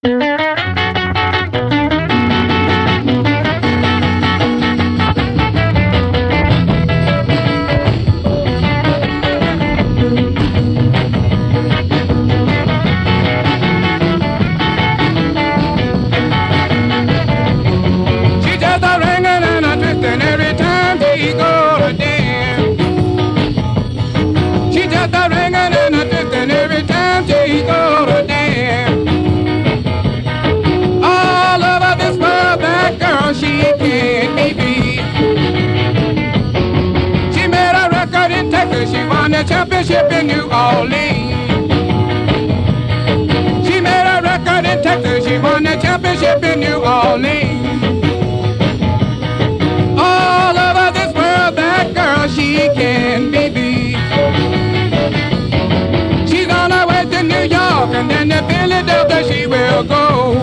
She just a ringing and a twisting every time she go to dance. She just a ringing and a twisting every time she go to dance. All over this world, that girl, she can't be beat. She made a record in Texas, she won the championship in New Orleans. She made a record in Texas, she won the championship in New Orleans. All over this world, that girl, she can be beat. She's on her way to New York, and then to Philadelphia she will go.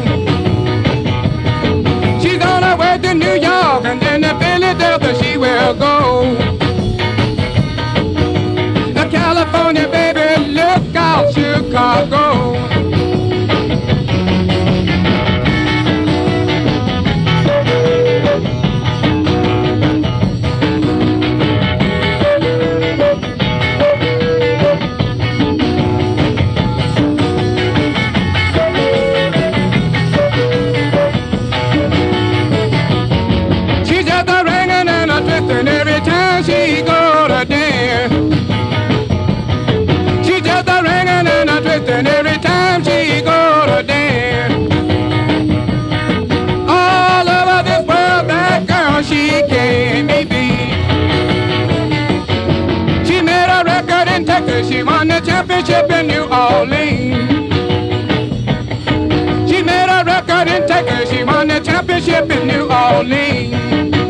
She's on her way to New York, and then to Philadelphia she will go. Now California, baby, look out, Chicago. She's just a ringing and a twisting every time she go to dance. She's just a ringing and a twisting every time she go to dance. All over this world, that girl, she can't be beat. She made a record in Texas, she won the championship in New Orleans. She made a record in Texas, she won the championship in New Orleans.